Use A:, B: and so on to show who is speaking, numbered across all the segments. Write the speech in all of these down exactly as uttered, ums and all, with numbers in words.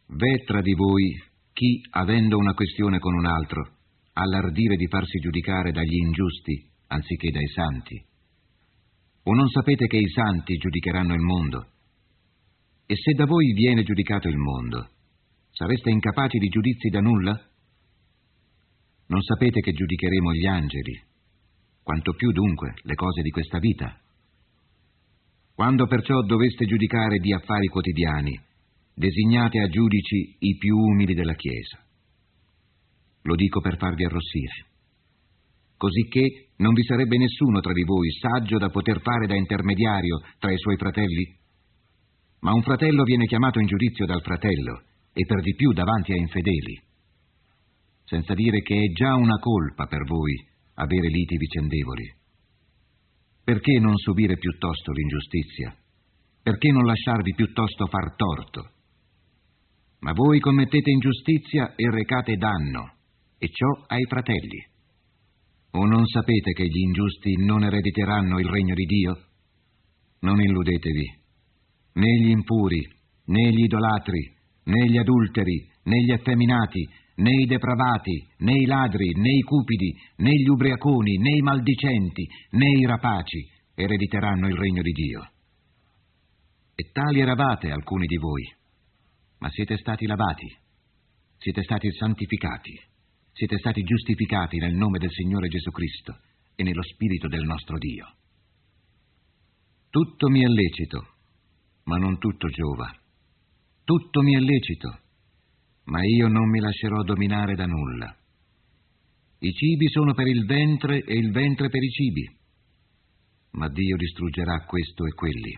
A: V'è tra di voi chi, avendo una questione con un altro, ha l'ardire di farsi giudicare dagli ingiusti anziché dai santi? O non sapete che i santi giudicheranno il mondo? E se da voi viene giudicato il mondo, sareste incapaci di giudizi da nulla? Non sapete che giudicheremo gli angeli, quanto più dunque le cose di questa vita? Quando perciò doveste giudicare di affari quotidiani, designate a giudici i più umili della Chiesa. Lo dico per farvi arrossire, cosicché non vi sarebbe nessuno tra di voi saggio da poter fare da intermediario tra i suoi fratelli? Ma un fratello viene chiamato in giudizio dal fratello, e per di più davanti a infedeli. Senza dire che è già una colpa per voi avere liti vicendevoli. Perché non subire piuttosto l'ingiustizia? Perché non lasciarvi piuttosto far torto? Ma voi commettete ingiustizia e recate danno, e ciò ai fratelli. O non sapete che gli ingiusti non erediteranno il regno di Dio? Non illudetevi. Né gli impuri, né gli idolatri, né gli adulteri, né gli effeminati, né i depravati, né i ladri, né i cupidi, né gli ubriaconi, né i maldicenti, né i rapaci erediteranno il regno di Dio. E tali eravate alcuni di voi, ma siete stati lavati, siete stati santificati, siete stati giustificati nel nome del Signore Gesù Cristo e nello Spirito del nostro Dio. Tutto mi è lecito, ma non tutto giova. Tutto mi è lecito, ma io non mi lascerò dominare da nulla. I cibi sono per il ventre e il ventre per i cibi, ma Dio distruggerà questo e quelli.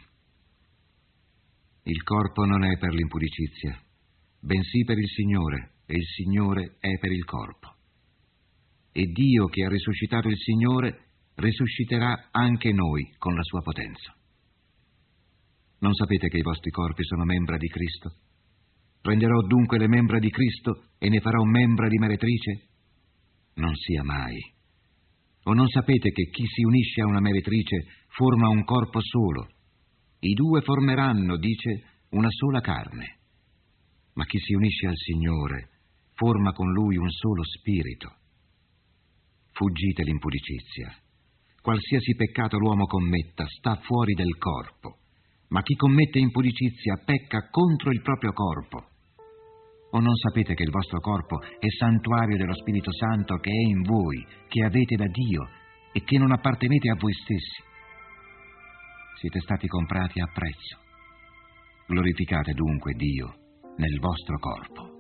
A: Il corpo non è per l'impudicizia, bensì per il Signore, e il Signore è per il corpo. E Dio, che ha risuscitato il Signore, risusciterà anche noi con la sua potenza. Non sapete che i vostri corpi sono membra di Cristo? Prenderò dunque le membra di Cristo e ne farò membra di meretrice? Non sia mai. O non sapete che chi si unisce a una meretrice forma un corpo solo? I due formeranno, dice, una sola carne. Ma chi si unisce al Signore forma con Lui un solo spirito. Fuggite l'impudicizia. Qualsiasi peccato l'uomo commetta sta fuori del corpo, ma chi commette impudicizia pecca contro il proprio corpo. O non sapete che il vostro corpo è santuario dello Spirito Santo che è in voi, che avete da Dio e che non appartenete a voi stessi? Siete stati comprati a prezzo. Glorificate dunque Dio nel vostro corpo.